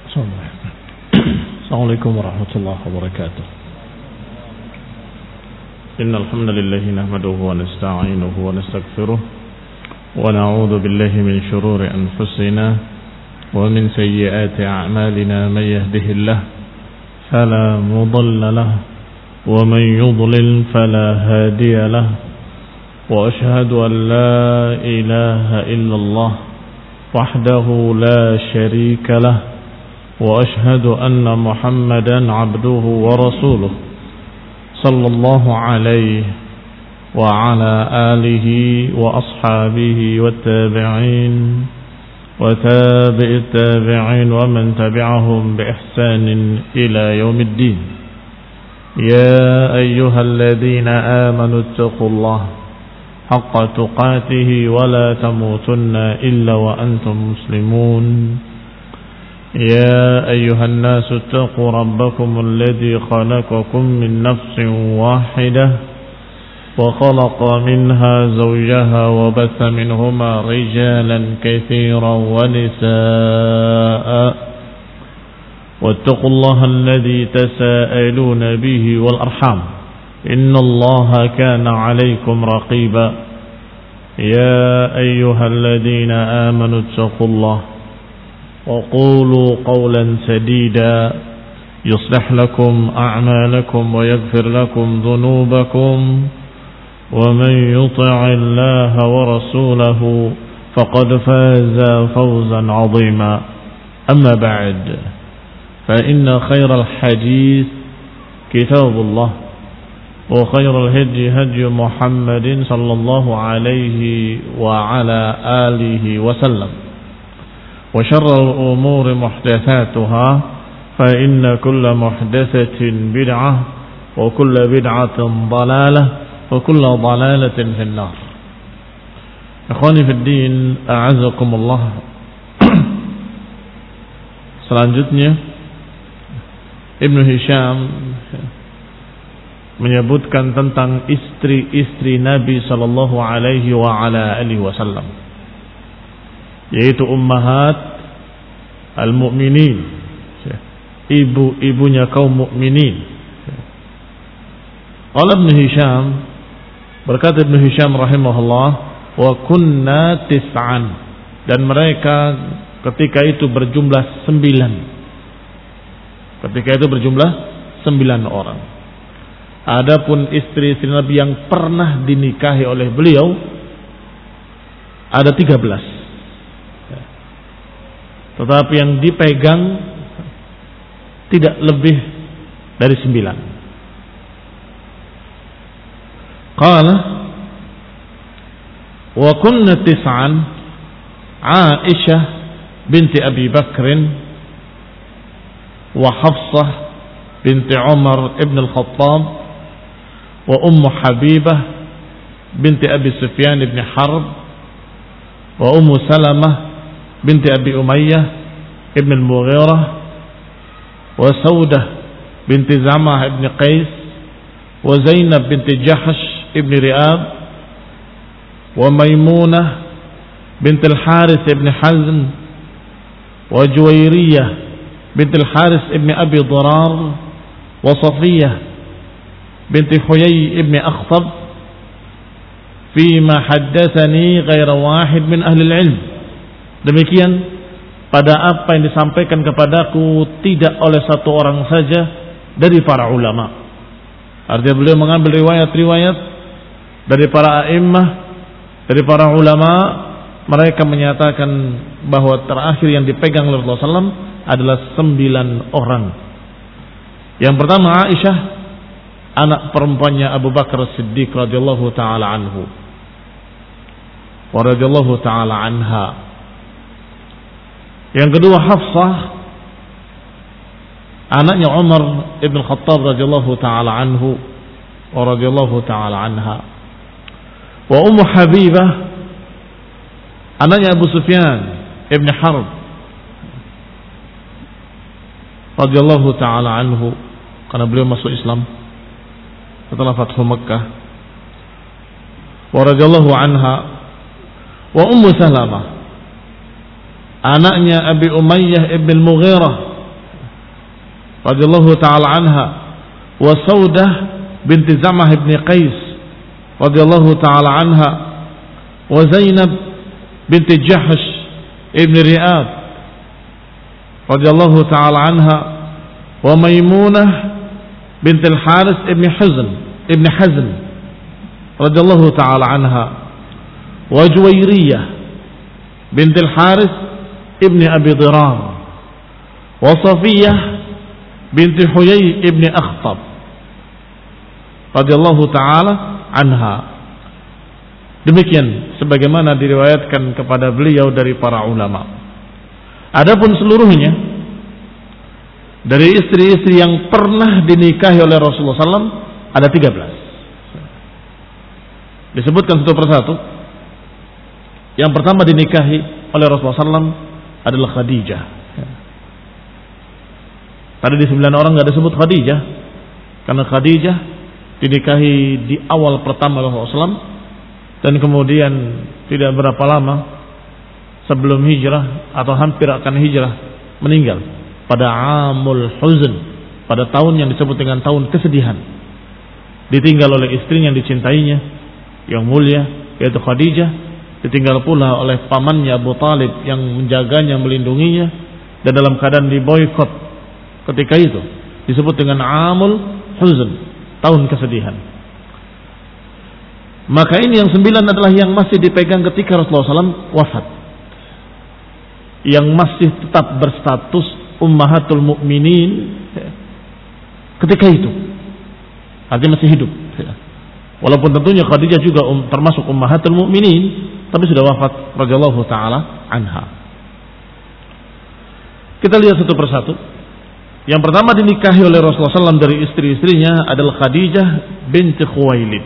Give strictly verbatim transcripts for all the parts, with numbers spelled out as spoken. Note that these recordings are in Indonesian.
Assalamualaikum warahmatullahi wabarakatuh. Innal hamdalillah nahmaduhu wa nasta'inuhu wa nastaghfiruh wa na'udzu billahi min shururi anfusina wa min sayyiati a'malina may yahdihillahu fala mudilla lahu wa man yudlil fala hadiya lahu wa ashhadu an la ilaha illallah wahdahu la sharika lahu وأشهد أن محمدا عبده ورسوله صلى الله عليه وعلى آله وأصحابه والتابعين وتابع التابعين ومن تبعهم بإحسان إلى يوم الدين. يا أيها الذين آمنوا اتقوا الله حق تقاته ولا تموتن إلا وأنتم مسلمون. يا أيها الناس اتقوا ربكم الذي خلقكم من نفس واحدة وخلق منها زوجها وبث منهما رجالا كثيرا ونساء واتقوا الله الذي تساءلون به والأرحام إن الله كان عليكم رقيبا. يا أيها الذين آمنوا اتقوا الله وقولوا قولا سديدا يصلح لكم أعمالكم ويغفر لكم ذنوبكم ومن يطع الله ورسوله فقد فاز فوزا عظيما. أما بعد فإن خير الحديث كتاب الله وخير الهدي هدي محمد صلى الله عليه وعلى آله وسلم وشر الأمور محدثاتها فإن كل محدثة بدعة وكل بدعة ضلالة وكل ضلالة في النار. Ikhwani fi din, a'azakumullah. Selanjutnya Ibnu Hisham menyebutkan tentang istri-istri Nabi sallallahu alaihi wa ala alihi wasallam, yaitu ummahat al-mu'minin, ibu-ibunya kaum mukminin. Qala Ibnu Hisham, berkata Ibnu Hisham rahimahullah, wa kunna tis'an, dan mereka ketika itu berjumlah sembilan. Ketika itu berjumlah sembilan orang. Adapun istri-istri Nabi yang pernah dinikahi oleh beliau ada tiga belas. Tetapi yang dipegang tidak lebih dari sembilan. Qala wa kunna tis'an, Aisyah binti Abi Bakrin wa Hafsah binti Umar ibn al-Khattab wa Ummu Habibah binti Abi Sufyan ibn Harb wa Ummu Salamah binti Abi Umayyah ibn al-Mughirah wa Saudah binti Zamah ibn Qais wa Zainab binti Jahsh ibn Ri'ab wa Maimunah binti al-Harith ibn Hazm wa Juwairiyah binti al-Harith ibn Abi Durar wa Safiyah binti Huyay ibn Akhtab fima haddathani ghaira wahid min ahli al-ilm. Demikian pada apa yang disampaikan kepadaku tidak oleh satu orang saja dari para ulama. Artinya beliau mengambil riwayat-riwayat dari para a'immah, dari para ulama. Mereka menyatakan bahwa terakhir yang dipegang oleh Rasulullah sallallahu alaihi wasallam adalah sembilan orang. Yang pertama Aisyah, anak perempuannya Abu Bakar Siddiq radhiyallahu taala anhu wa radhiyallahu taala anha. Yang kedua Hafsah, anaknya Umar ibn Khattab radhiyallahu taala anhu wa radhiyallahu taala anha. Wa Ummu Habibah, anaknya Abu Sufyan ibn Harb radhiyallahu taala anhu, karena beliau masuk Islam setelah Fathu Makkah. Wa radhiyallahu anha. Wa Ummu Salamah, anaknya Abi Umayyah ibn Mughirah radhiyallahu taala anha, wa Saudah binti Zam'ah ibn Qais radhiyallahu taala anha, wa Zainab binti Jahsh ibn Riyad radhiyallahu taala anha, wa Maimunah binti Al-Harith ibn Hazm ibn Hazm radhiyallahu taala anha, wa Juwairiyah binti Al-Harith ibn Abi Dirar, wa Safiyah binti Huyai ibn Akhtab radhiyallahu taala anha. Demikian sebagaimana diriwayatkan kepada beliau dari para ulama. Adapun seluruhnya dari istri-istri yang pernah dinikahi oleh Rasulullah sallallahu alaihi wasallam ada tiga belas. Disebutkan satu persatu. Yang pertama dinikahi oleh Rasulullah sallallahu alaihi wasallam adalah Khadijah. Tadi di sembilan orang nggak disebut Khadijah, karena Khadijah dinikahi di awal pertama Rasulullah sallallahu alaihi wasallam, dan kemudian tidak berapa lama sebelum hijrah atau hampir akan hijrah meninggal pada Amul Huzn, pada tahun yang disebut dengan tahun kesedihan. Ditinggal oleh istrinya yang dicintainya yang mulia, yaitu Khadijah, ditinggal pula oleh pamannya Abu Talib yang menjaganya, melindunginya, dan dalam keadaan diboikot ketika itu, disebut dengan Amul Huzn, tahun kesedihan. Maka ini yang sembilan adalah yang masih dipegang ketika Rasulullah sallallahu alaihi wasallam wafat, yang masih tetap berstatus ummahatul mukminin ketika itu, artinya masih hidup. Walaupun tentunya Khadijah juga um, termasuk ummahatul mukminin, tapi sudah wafat radhiyallahu taala anha. Kita lihat satu persatu. Yang pertama dinikahi oleh Rasulullah sallallahu alaihi wasallam dari istri-istrinya adalah Khadijah binti Khuwailid.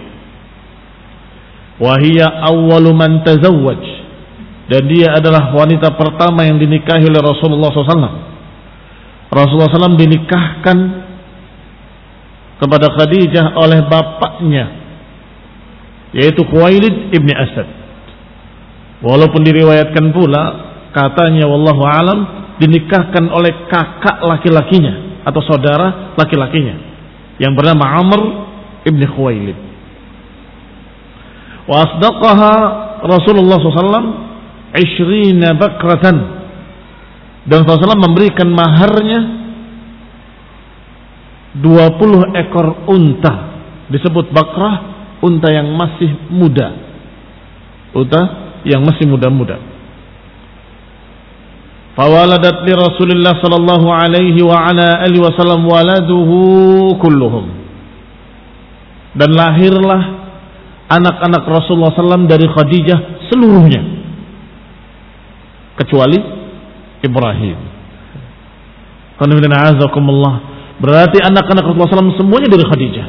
Wa hiya awwalu man tazawwaj, dan dia adalah wanita pertama yang dinikahi oleh Rasulullah sallallahu alaihi wasallam. Rasulullah sallallahu alaihi wasallam dinikahkan kepada Khadijah oleh bapaknya, yaitu Khuwailid ibni Asad. Walaupun diriwayatkan pula katanya wallahu alam dinikahkan oleh kakak laki-lakinya atau saudara laki-lakinya yang bernama Amr ibni Khuwailid. Wa asdaqaha Rasulullah sallallahu alaihi wasallam ishrina bakratan, dan Rasulullah sallallahu alaihi wasallam memberikan maharnya dua puluh ekor unta. Disebut bakrah, unta yang masih muda, unta yang masih muda-muda. Fawaladat li Rasulillah sallallahu alaihi wa ala alihi wasallam waladuhu kulluhum, dan lahirlah anak-anak Rasulullah sallallahu alaihi wasallam dari Khadijah seluruhnya kecuali Ibrahim. Berarti anak-anak Rasulullah sallallahu alaihi wasallam semuanya dari Khadijah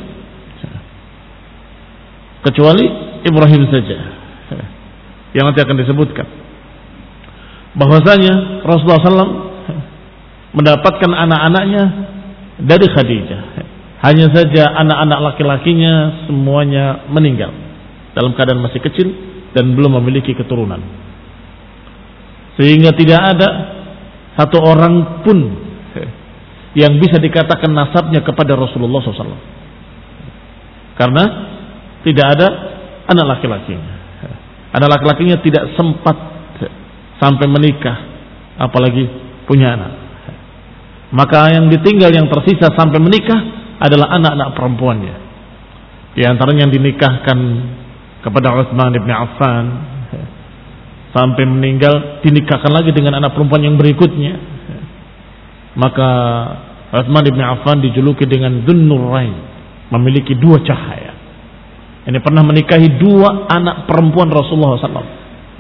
kecuali Ibrahim saja, yang nanti akan disebutkan bahwasanya Rasulullah sallallahu alaihi wasallam mendapatkan anak-anaknya dari Khadijah. Hanya saja anak-anak laki-lakinya semuanya meninggal dalam keadaan masih kecil dan belum memiliki keturunan, sehingga tidak ada satu orang pun yang bisa dikatakan nasabnya kepada Rasulullah sallallahu alaihi wasallam, karena tidak ada anak laki-lakinya. Anak laki-lakinya tidak sempat sampai menikah, apalagi punya anak. Maka yang ditinggal, yang tersisa sampai menikah adalah anak-anak perempuannya. Di antaranya yang dinikahkan kepada Utsman bin Affan, sampai meninggal dinikahkan lagi dengan anak perempuan yang berikutnya. Maka Utsman bin Affan dijuluki dengan Dzun-Nurain, memiliki dua cahaya. Ini pernah menikahi dua anak perempuan Rasulullah sallallahu alaihi wasallam.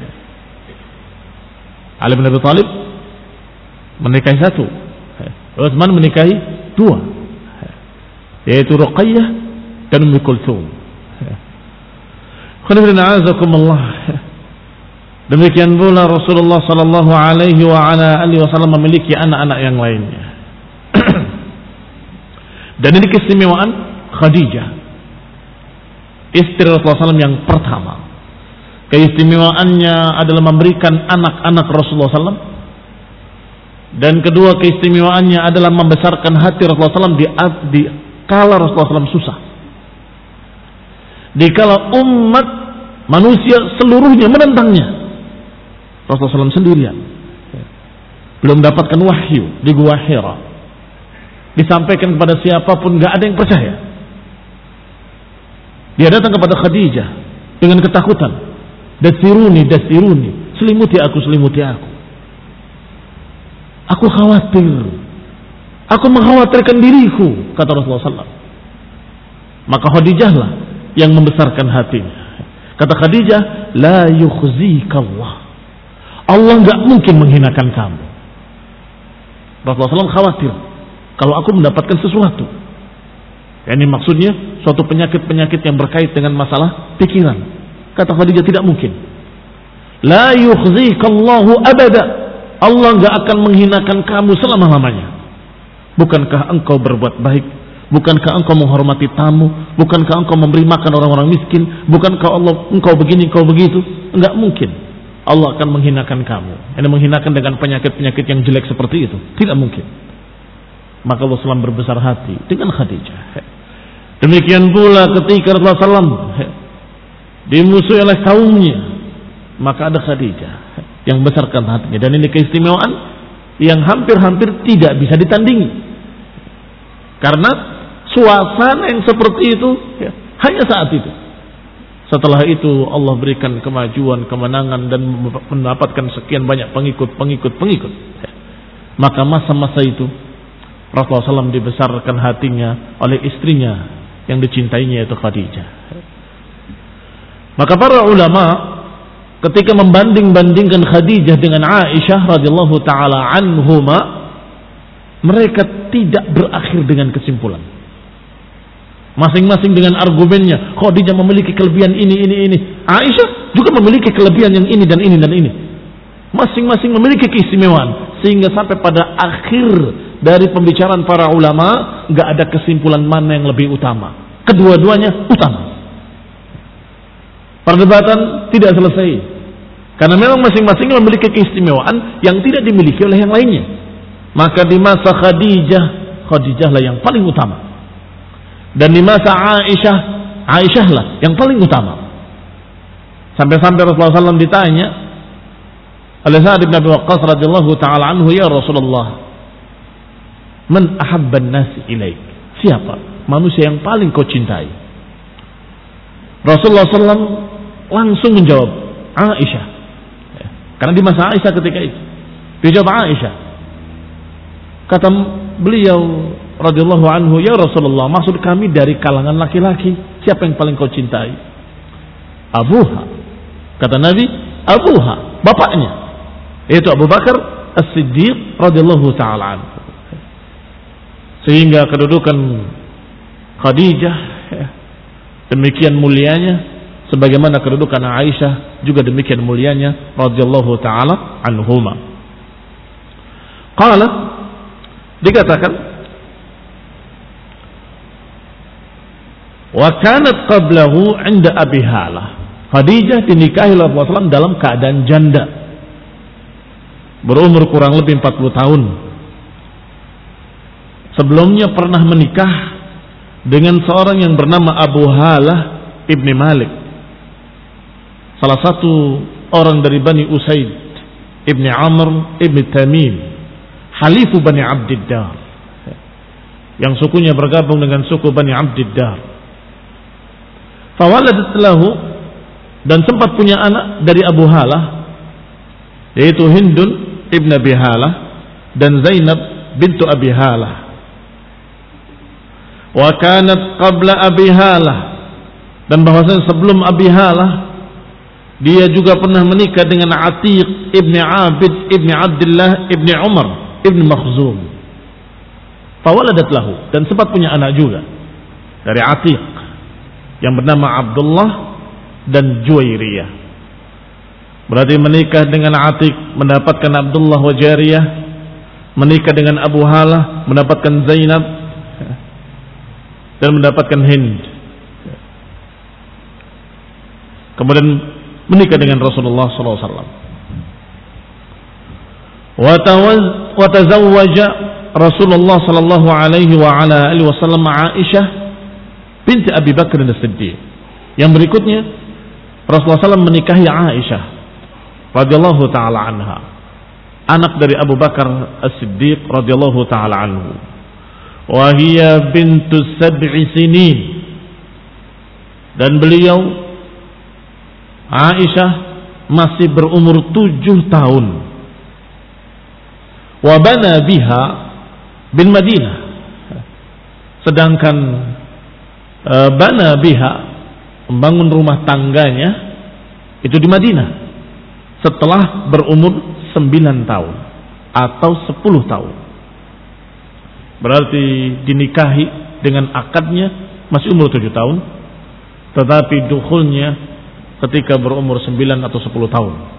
Ali bin Abi Thalib menikahi satu, Utsman menikahi dua, yaitu Ruqayyah dan Ummu Kulthum. Demikian pula Rasulullah sallallahu alaihi wa ala alihi wasallam memiliki anak-anak yang lainnya. Dan ini keistimewaan Khadijah, istri Rasulullah sallallahu alaihi wasallam yang pertama. Keistimewaannya adalah memberikan anak-anak Rasulullah sallallahu alaihi wasallam Dan kedua keistimewaannya adalah membesarkan hati Rasulullah shallallahu alaihi wasallam di, di kala Rasulullah shallallahu alaihi wasallam susah. Di kala umat manusia seluruhnya menentangnya, Rasulullah shallallahu alaihi wasallam sendirian. Belum mendapatkan wahyu di Gua Hira. Disampaikan kepada siapapun, gak ada yang percaya. Dia datang kepada Khadijah dengan ketakutan. Dasiruni, dasiruni, selimuti aku, selimuti aku. Aku khawatir. Aku mengkhawatirkan diriku, kata Rasulullah shallallahu alaihi wasallam. Maka Khadijahlah yang membesarkan hatinya. Kata Khadijah, la yukhzika Allah. Allah gak mungkin menghinakan kamu. Rasulullah shallallahu alaihi wasallam khawatir kalau aku mendapatkan sesuatu. Ini maksudnya suatu penyakit-penyakit yang berkait dengan masalah pikiran. Kata Khadijah, tidak mungkin. La yukhzikallahu abada. Allah enggak akan menghinakan kamu selama-lamanya. Bukankah engkau berbuat baik? Bukankah engkau menghormati tamu? Bukankah engkau memberi makan orang-orang miskin? Bukankah Allah engkau begini, engkau begitu? Enggak mungkin Allah akan menghinakan kamu. Ini menghinakan dengan penyakit-penyakit yang jelek seperti itu. Tidak mungkin. Maka Allah shallallahu alaihi wasallam berbesar hati dengan Khadijah. Demikian pula ketika Rasulullah shallallahu alaihi wasallam dimusuhi oleh kaumnya, maka ada Khadijah yang besarkan hatinya. Dan ini keistimewaan yang hampir-hampir tidak bisa ditandingi. Karena suasana yang seperti itu ya, hanya saat itu. Setelah itu Allah berikan kemajuan, kemenangan dan mendapatkan sekian banyak pengikut-pengikut pengikut. Maka masa-masa itu Rasulullah shallallahu alaihi wasallam dibesarkan hatinya oleh istrinya yang dicintainya, yaitu Khadijah. Maka para ulama ketika membanding-bandingkan Khadijah dengan Aisyah radhiyallahu taala anhuma, mereka tidak berakhir dengan kesimpulan. Masing-masing dengan argumennya. Khadijah memiliki kelebihan ini, ini, ini. Aisyah juga memiliki kelebihan yang ini dan ini dan ini. Masing-masing memiliki keistimewaan. Sehingga sampai pada akhir dari pembicaraan para ulama, gak ada kesimpulan mana yang lebih utama. Kedua-duanya utama. Perdebatan tidak selesai. Karena memang masing-masing memiliki keistimewaan yang tidak dimiliki oleh yang lainnya. Maka di masa Khadijah, Khadijahlah yang paling utama. Dan di masa Aisyah, Aisyahlah yang paling utama. Sampai-sampai Rasulullah shallallahu alaihi wasallam ditanya oleh Sa'ad bin Abi Waqqas radhiyallahu taala anhu, ya Rasulullah, man ahabban nasi ilaik? Siapa manusia yang paling kau cintai? Rasulullah shallallahu alaihi wasallam langsung menjawab, Aisyah. Karena di masa Aisyah ketika itu dia jawab Aisyah. Kata beliau radhiyallahu anhu, ya Rasulullah, maksud kami dari kalangan laki-laki, siapa yang paling kau cintai? Abuha. Kata Nabi, Abuha, bapaknya, yaitu Abu Bakar As-Siddiq radhiyallahu taala anhu. Sehingga kedudukan Khadijah demikian mulianya, sebagaimana kedudukan Aisyah juga demikian mulianya radhiyallahu taala anhuma. Qala, dikatakan, wa kanat qablahu 'inda Abi Halah. Khadijah dinikahi oleh Rasulullah shallallahu alaihi wasallam dalam keadaan janda, berumur kurang lebih empat puluh tahun. Sebelumnya pernah menikah dengan seorang yang bernama Abu Halah ibni Malik, salah satu orang dari Bani Usaid ibni Amr ibni Tamim, Halifu Bani Abdiddar, yang sukunya bergabung dengan suku Bani Abdiddar. Fawaladat lahu, dan sempat punya anak dari Abu Halah, yaitu Hindun ibn Abi Halah dan Zainab bintu Abi Halah. Wa kanat qabla Abi Halah, dan bahwasanya sebelum Abi Halah dia juga pernah menikah dengan Atiq ibni Abid ibni Abdullah ibni Umar ibni Makhzum. Fawaladat lahu, dan sempat punya anak juga dari Atiq yang bernama Abdullah dan Juwairiyah. Berarti menikah dengan Atiq mendapatkan Abdullah wa Jariyah, menikah dengan Abu Halah mendapatkan Zainab dan mendapatkan Hind. Kemudian menikah dengan Rasulullah sallallahu alaihi wasallam. Wa tazawwaja Rasulullah sallallahu alaihi wa ala alihi wasallam Aisyah binti Abi Bakr as-Siddiq. Yang berikutnya Rasulullah sallallahu alaihi wasallam menikahi Aisyah radhiyallahu taala anha, anak dari Abu Bakar as-Siddiq radhiyallahu taala anhu. Wa hiya bintu sab'i sinin, dan beliau Aisyah masih berumur tujuh tahun. Wa bana biha bin Madinah, sedangkan e, bana biha membangun rumah tangganya itu di Madinah setelah berumur sembilan tahun atau sepuluh tahun. Berarti dinikahi dengan akadnya masih umur tujuh tahun, tetapi dukhulnya ketika berumur sembilan atau sepuluh tahun.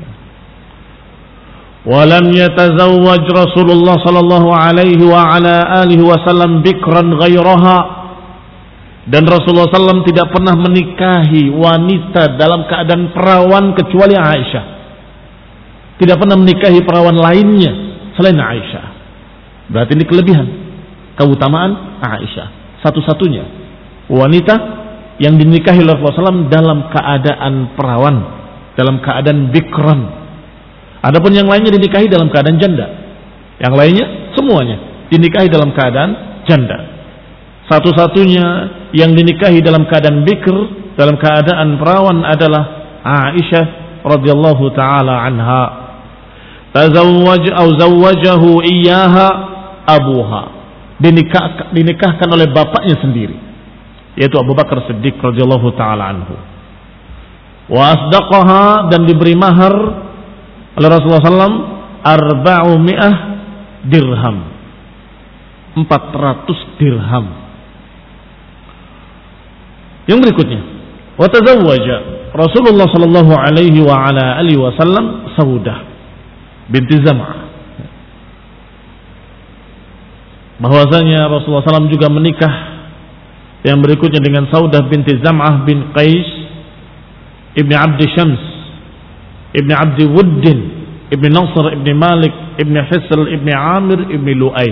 Walam yatazawwaj Rasulullah sallallahu alaihi wa ala alihi wasallam bikran ghairaha, dan Rasulullah sallallahu alaihi wasallam tidak pernah menikahi wanita dalam keadaan perawan kecuali Aisyah. Tidak pernah menikahi perawan lainnya selain Aisyah. Berarti ini kelebihan, keutamaan Aisyah, satu-satunya wanita yang dinikahi oleh Rasulullah sallallahu alaihi wasallam dalam keadaan perawan, dalam keadaan bikran. Adapun yang lainnya dinikahi dalam keadaan janda. Yang lainnya semuanya dinikahi dalam keadaan janda. Satu-satunya yang dinikahi dalam keadaan bikr, dalam keadaan perawan adalah Aisyah radhiyallahu taala anha. Tazawwaj atau zawwajahu iyyaha abuha. Dinikah, dinikahkan oleh bapaknya sendiri, yaitu Abu Bakar Siddiq radhiyallahu taala anhu. Wa asdaqaha, dan diberi mahar oleh Rasulullah sallallahu alaihi wasallam arba'umi'ah dirham, empat ratus dirham. Yang berikutnya, wa tazawwaja Rasulullah sallallahu alaihi wa ala alihi wasallam Saudah binti Zam'ah. Bahwasanya Rasulullah sallallahu alaihi wasallam juga menikah yang berikutnya dengan Saudah binti Zam'ah bin Qais ibni Abdi Syams ibni Abdi Wuddin ibni Nasr ibni Malik ibni Hisl ibni Amir ibni Lu'ay.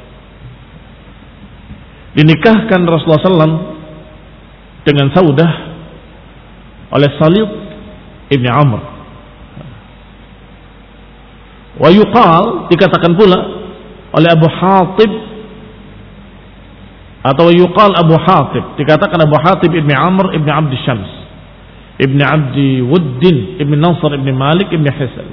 Dinikahkan Rasulullah sallallahu alaihi wasallam dengan Saudah oleh Salih ibni Amr. Wa yuqal, dikatakan pula oleh Abu Hatib, atau yuqal Abu Hatib, dikatakan Abu Hatib ibni Amr ibni Abdi Syams ibni Abdi Wuddin ibni Nasr ibni Malik ibni Hisl.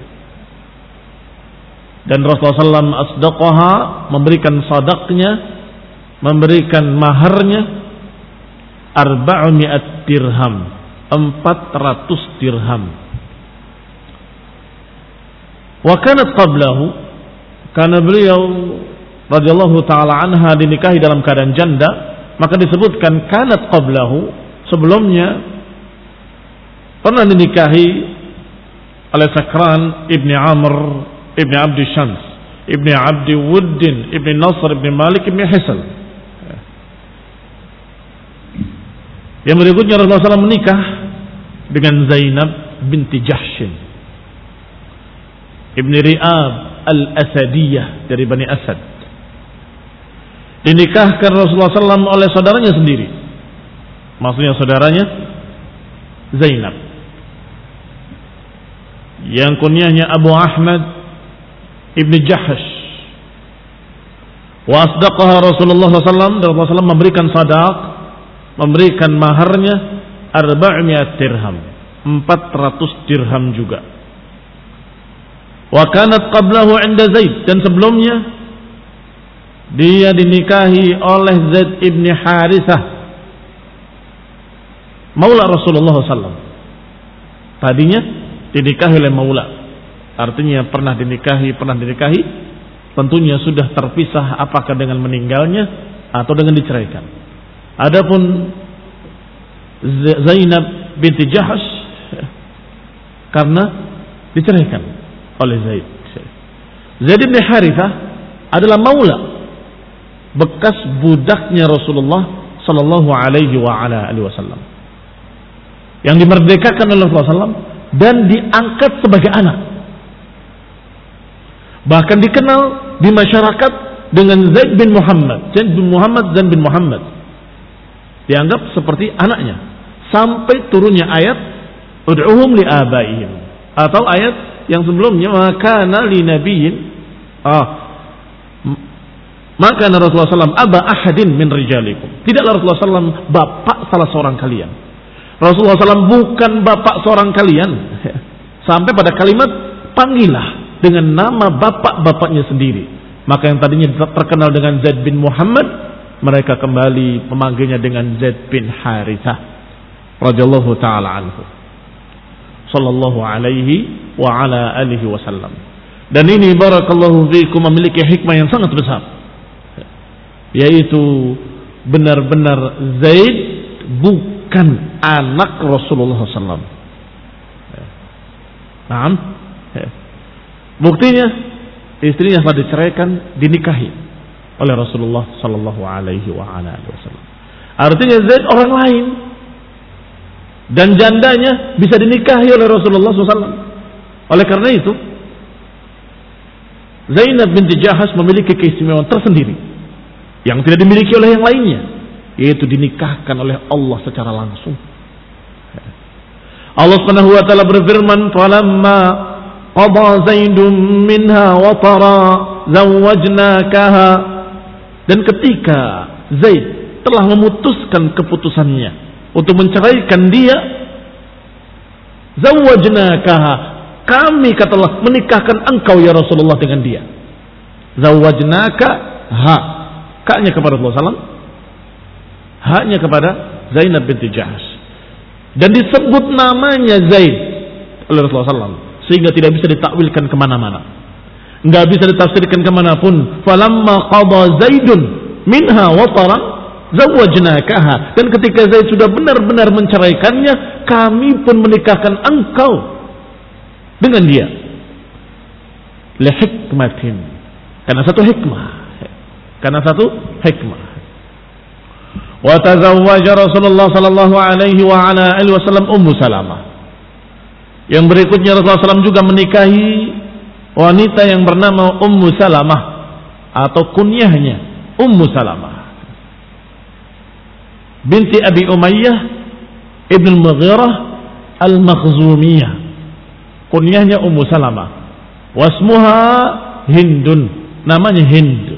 Dan Rasulullah sallallahu alaihi wasallam asdaqaha, memberikan sadaqnya, memberikan maharnya arba'umi'at dirham, empat ratus dirham. Wa kanat qablahu, karena beliau radhiyallahu taala anha dinikahi dalam keadaan janda, maka disebutkan kanat qablahu, sebelumnya pernah dinikahi oleh Sakran ibni Amr ibni Abdi Syams ibni Abdi Wuddin ibni Nasr ibni Malik ibni Hisl. Yang berikutnya Rasulullah sallallahu alaihi wasallam menikah dengan Zainab binti Jahshin ibni Ri'ab al-Asadiyah dari Bani Asad. Dinikahkan Rasulullah sallallahu alaihi wasallam oleh saudaranya sendiri, maksudnya saudaranya Zainab, yang kunyahnya Abu Ahmad ibni Jahsh. Wa asdaqaha Rasulullah sallallahu alaihi wasallam, dan Rasulullah sallallahu alaihi wasallam memberikan sadaq, memberikan maharnya arba'umi'at dirham, empat ratus dirham juga. Wa kanat qablahu 'inda Zaid, dan sebelumnya dia dinikahi oleh Zaid ibni Harithah, maula Rasulullah sallallahu alaihi wasallam. Tadinya dinikahi oleh maula, artinya pernah dinikahi, pernah dinikahi, tentunya sudah terpisah apakah dengan meninggalnya atau dengan diceraikan. Adapun Zainab binti Jahsh karena diceraikan oleh Zaid. Zaid bin Harithah adalah maula, bekas budaknya Rasulullah sallallahu alaihi wa ala alihi wasallam, yang dimerdekakan oleh Rasulullah sallallahu alaihi wasallam dan diangkat sebagai anak. Bahkan dikenal di masyarakat dengan Zaid bin Muhammad. Zaid bin Muhammad, Zaid bin Muhammad. Dianggap seperti anaknya. Sampai turunnya ayat ud'uhum li abaihim. Atau ayat yang sebelumnya maka li nabiyyin ah maka Rasulullah sallallahu alaihi wasallam aba ahadin min rijalikum. Tidaklah Rasulullah sallallahu alaihi wasallam bapak salah seorang kalian. Rasulullah sallallahu alaihi wasallam bukan bapak seorang kalian. Sampai pada kalimat panggillah dengan nama bapak-bapaknya sendiri. Maka yang tadinya terkenal dengan Zaid bin Muhammad, mereka kembali memanggilnya dengan Zaid bin Harithah radhiyallahu taala anhu. Sallallahu alaihi wa ala alihi wasallam. Dan ini barakallahu fiikum memiliki hikmah yang sangat besar. Yaitu benar-benar Zaid bukan anak Rasulullah sallallahu alaihi wasallam. Naam. Buktinya istrinya setelah diceraikan dinikahi oleh Rasulullah sallallahu alaihi wasallam. Artinya Zaid orang lain dan jandanya bisa dinikahi oleh Rasulullah sallallahu alaihi wasallam. Oleh karena itu Zainab binti Jahash memiliki keistimewaan tersendiri yang tidak dimiliki oleh yang lainnya, yaitu dinikahkan oleh Allah secara langsung. Allah Subhanahu wa taala berfirman, "Falamma qada Zaidun minha wa tara zawwajnakaha." Dan ketika Zaid telah memutuskan keputusannya untuk menceraikan dia, zawwajnakaha, kami katalah menikahkan engkau ya Rasulullah dengan dia. Zawwajnaka ha, kaknya kepada Rasulullah sallallahu alaihi wasallam, haknya kepada Zainab binti Jahash. Dan disebut namanya Zaid oleh Rasulullah sallallahu alaihi wasallam sehingga tidak bisa ditakwilkan kemana-mana, nggak bisa ditafsirkan kemanapun. Falamma qada Zaidun minha wa tara zawwajnakaha. Dan ketika Zaid sudah benar-benar menceraikannya, kami pun menikahkan engkau dengan dia. Li hikmatin, karena satu hikmah, karena satu hikmah. Wa tazawwaja Rasulullah sallallahu alaihi wa ala alihi wasallam Ummu Salamah. Yang berikutnya Rasulullah sallallahu alaihi wasallam juga menikahi wanita yang bernama Ummu Salamah atau kunyahnya Ummu Salamah binti Abi Umayyah ibn al-Mughirah al-Makhzumiyah. Kunyahnya Ummu Salamah. Wasmuha Hindun, namanya Hind.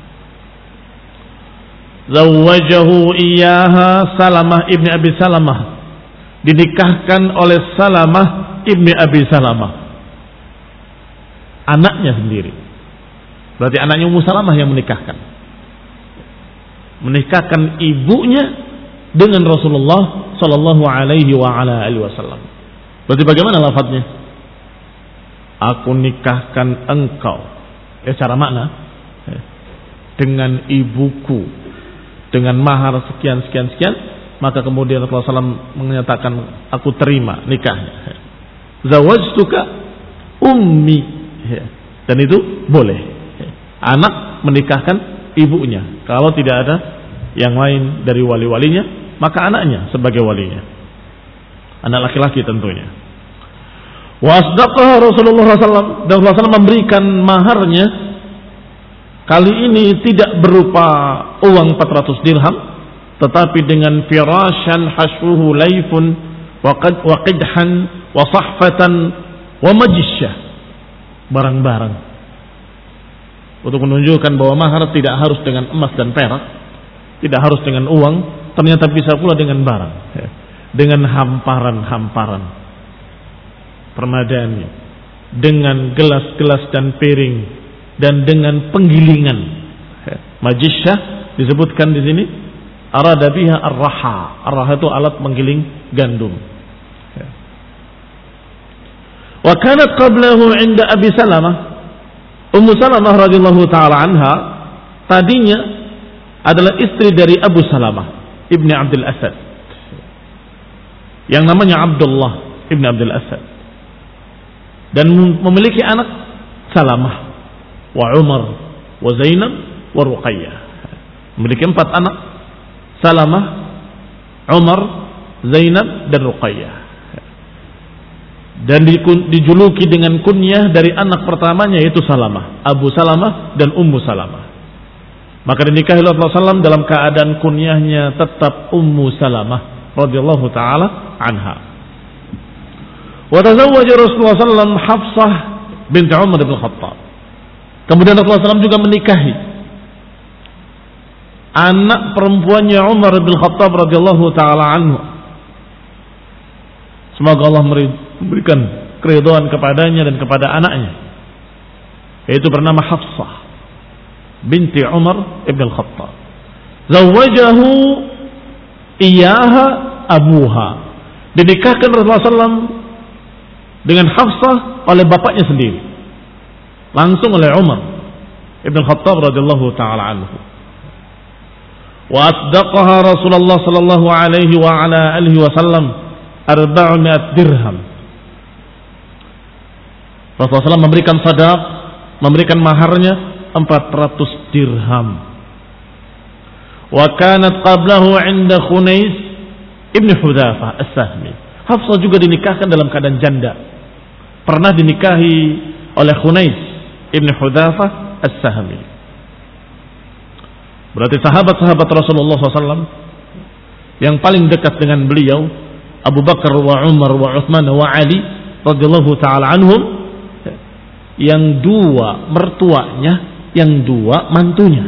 Zawwajahu iyaha Salamah ibni Abi Salamah, dinikahkan oleh Salamah ibni Abi Salamah, anaknya sendiri. Berarti anaknya Ummu Salamah yang menikahkan, menikahkan ibunya dengan Rasulullah sallallahu alaihi wa ala alihi wasallam. Berarti bagaimana lafadznya? Aku nikahkan engkau, ya secara makna, dengan ibuku dengan mahar sekian sekian sekian, maka kemudian Rasulullah sallallahu alaihi wasallam menyatakan aku terima nikahnya. Zawajtuka ummi, dan itu boleh anak menikahkan ibunya kalau tidak ada yang lain dari wali-walinya, maka anaknya sebagai walinya, anak laki-laki tentunya. Wa asdaqaha Rasulullah sallallahu alaihi wasallam, dan Rasulullah sallallahu alaihi wasallam memberikan maharnya kali ini tidak berupa uang empat ratus dirham, tetapi dengan firashan hashuhu laifun wa qidhan wa sahfatan wa majishah, barang-barang untuk menunjukkan bahwa mahar tidak harus dengan emas dan perak, tidak harus dengan uang, ternyata bisa pula dengan barang, dengan hamparan-hamparan permadani, dengan gelas-gelas dan piring, dan dengan penggilingan. Majishah disebutkan di sini arada biha ar-raha. Ar-raha itu alat menggiling gandum. Wa kanat qablahu 'inda Abi Salamah. Ummu Salamah radhiyallahu taala anha tadinya adalah istri dari Abu Salamah ibni Abdul Asad, yang namanya Abdullah ibni Abdul Asad, dan memiliki anak Salamah wa Umar wa Zainab wa Ruqayyah. Memiliki empat anak: Salamah, Umar, Zainab dan Ruqayyah. dan dijuluki dengan kunyah dari anak pertamanya yaitu Salamah, Abu Salamah dan Ummu Salamah. Maka dinikahi Rasulullah shallallahu alaihi wasallam dalam keadaan kunyahnya tetap Ummu Salamah radhiyallahu taala anha. Wa tazawwaja Rasulullah shallallahu alaihi wasallam Hafsah binti Umar bin Khattab. Kemudian Rasulullah shallallahu alaihi wasallam juga menikahi anak perempuannya Umar bin Khattab radhiyallahu taala anhu. Semoga Allah memberikan keridhaan kepadanya dan kepada anaknya, yaitu bernama Hafsah binti Umar ibn Khattab. Zawwajahu iyaha abuha. Dinikahkan Rasulullah shallallahu alaihi wasallam dengan Hafsah oleh bapaknya sendiri, langsung oleh Umar ibn Khattab radhiyallahu taala anhu. Wa asdaqaha Rasulullah sallallahu alaihi wa ala alihi wasallam arba'mi'at dirham. Rasulullah shallallahu alaihi wasallam memberikan sadaq, memberikan maharnya empat ratus dirham. Wa kanat qablahu 'inda Khunais ibn Hudzafah as-Sahmi. Hafsah juga dinikahkan dalam keadaan janda. Pernah dinikahi oleh Khunais ibn Hudzafah as-Sahmi. Berarti sahabat-sahabat Rasulullah shallallahu alaihi wasallam yang paling dekat dengan beliau, Abu Bakar wa Umar wa Uthman wa Ali radhiyallahu taala anhum, yang dua mertuanya, yang dua mantunya.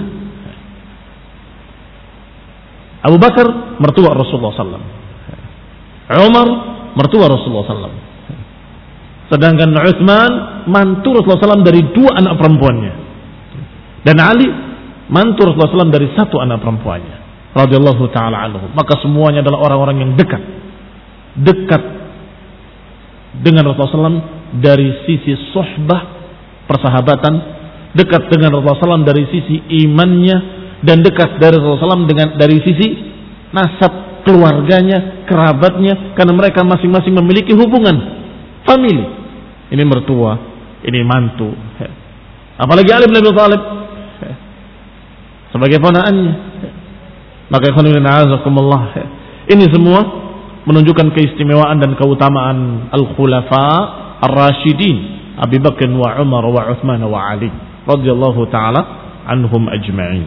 Abu Bakar mertua Rasulullah shallallahu alaihi wasallam, Umar mertua Rasulullah shallallahu alaihi wasallam, sedangkan Utsman mantu Rasulullah shallallahu alaihi wasallam dari dua anak perempuannya, dan Ali mantu Rasulullah shallallahu alaihi wasallam dari satu anak perempuannya radhiyallahu taala anhu. Maka semuanya adalah orang-orang yang dekat dekat dengan Rasulullah shallallahu alaihi wasallam dari sisi suhbah, persahabatan, dekat dengan Rasulullah shallallahu alaihi wasallam dari sisi imannya, dan dekat dari Rasulullah shallallahu alaihi wasallam dengan dari sisi nasab, keluarganya, kerabatnya, karena mereka masing-masing memiliki hubungan famili. Ini mertua, ini mantu. Apalagi Ali bin Abi Thalib sebagai ponaannya. Maka ikhwan fillah azakumullah, ini semua menunjukkan keistimewaan dan keutamaan al-khulafa ar-rasyidin Abu Bakar wa Umar wa Uthman wa Ali radhiyallahu taala anhum ajma'in.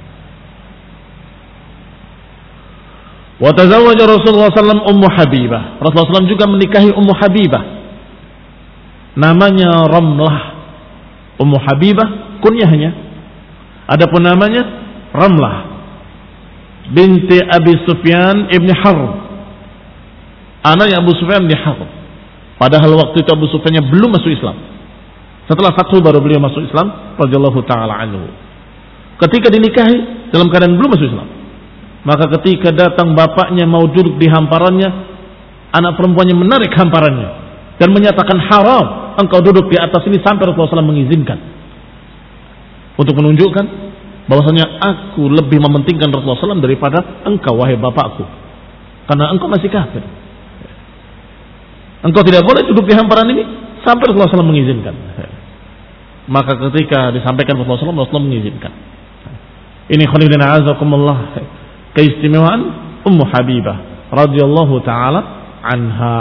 Wa tazawwaja Rasulullah sallallahu alaihi wasallam Ummu Habibah. Rasulullah sallallahu alaihi wasallam juga menikahi Ummu Habibah. Namanya Ramlah. Ummu Habibah kunyahnya. Adapun namanya Ramlah binti Abi Sufyan ibn Harb. Anaknya Abu Sufyan bin Harb. Padahal waktu itu Abu Sufyan belum masuk Islam. Setelah Fathu baru beliau masuk Islam radhiyallahu taala anhu. Ketika dinikahi dalam keadaan belum masuk Islam, maka ketika datang bapaknya mau duduk di hamparannya, anak perempuannya menarik hamparannya dan menyatakan haram engkau duduk di atas ini sampai Rasulullah shallallahu alaihi wasallam mengizinkan, untuk menunjukkan bahwasanya aku lebih mementingkan Rasulullah shallallahu alaihi wasallam daripada engkau wahai bapakku, karena engkau masih kafir. Engkau tidak boleh duduk di hamparan ini sampai Rasulullah shallallahu alaihi wasallam mengizinkan. Maka ketika disampaikan Rasulullah shallallahu alaihi wasallam, Rasulullah mengizinkan. Ini khonibina azakumullah, keistimewaan Ummu Habibah radhiyallahu taala anha.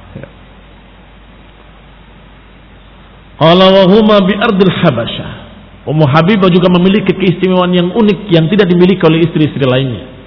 Qala wa huma bi ardil Habasyah. Ummu Habibah juga memiliki keistimewaan yang unik yang tidak dimiliki oleh istri-istri lainnya.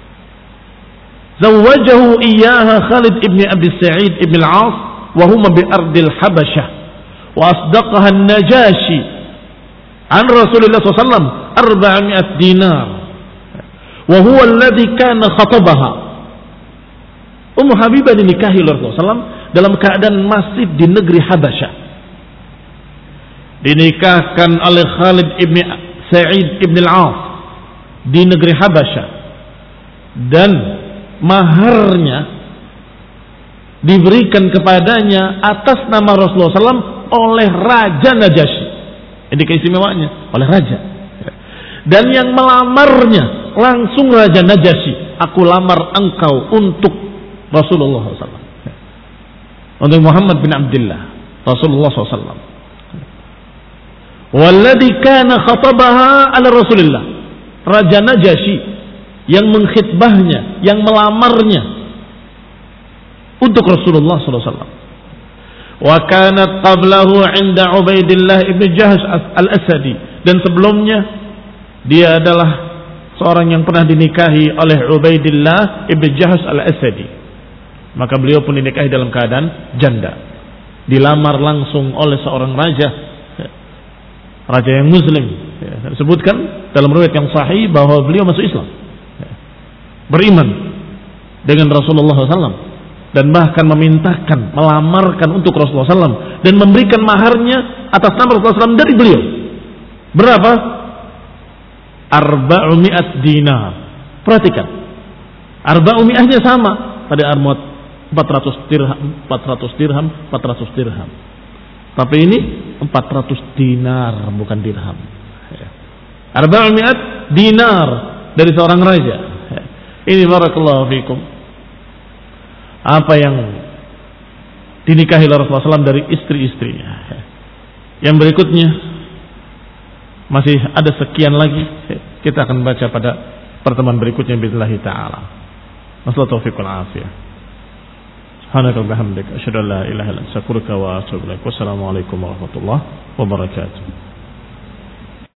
Zawwajahu iyyaha Khalid ibn Abi Sa'id ibn al-'As wa huma bi ardil Habasyah wa asdaqaha an-Najashi an Rasulullah sallallahu alaihi wasallam arba'mi'at dinar wa huwa alladhi kana khatabaha. Ummu Habibah dinikahi oleh Rasulullah sallallahu alaihi wasallam dalam keadaan masih di negeri Habasyah. Dinikahkan oleh Khalid ibn Sa'id ibn al-'As di negeri Habasyah, dan maharnya diberikan kepadanya atas nama Rasulullah shallallahu alaihi wasallam oleh Raja Najasyi. Ini keistimewaannya, oleh Raja. Dan yang melamarnya langsung Raja Najasyi. Aku lamar engkau untuk Rasulullah shallallahu alaihi wasallam, untuk Muhammad bin Abdullah Rasulullah shallallahu alaihi wasallam. Walladhi kana khatabaha ala Rasulillah. Raja Najasyi yang mengkhitbahnya, yang melamarnya untuk Rasulullah shallallahu alaihi wasallam. Wa kanat qablahu 'inda Ubaidillah ibn Jahsh al-Asadi, dan sebelumnya dia adalah seorang yang pernah dinikahi oleh Ubaidillah ibn Jahsh al-Asadi. Maka beliau pun dinikahi dalam keadaan janda. Dilamar langsung oleh seorang raja, raja yang muslim. Disebutkan dalam riwayat yang sahih bahwa beliau masuk Islam, beriman dengan Rasulullah shallallahu alaihi wasallam, dan bahkan memintakan, melamarkan untuk Rasulullah shallallahu alaihi wasallam dan memberikan maharnya atas nama Rasulullah shallallahu alaihi wasallam dari beliau. Berapa? Arba'umi'at dinar. Perhatikan, arba'umi'ahnya sama. Tadi armut empat ratus dirham, empat ratus dirham, empat ratus dirham. Tapi ini empat ratus dinar, bukan dirham. Arba'umi'at dinar dari seorang raja. Ini barakallahu fikum, apa yang dinikahi oleh Rasulullah shallallahu alaihi wasallam dari istri-istrinya. Yang berikutnya masih ada sekian lagi, kita akan baca pada pertemuan berikutnya billahi ta'ala. Wassalamualaikum warahmatullahi wabarakatuh. Subhanaka wa bihamdika asyhadu an la ilaha illa anta astaghfiruka wa atubu ilaik. Wassalamualaikum warahmatullahi wabarakatuh.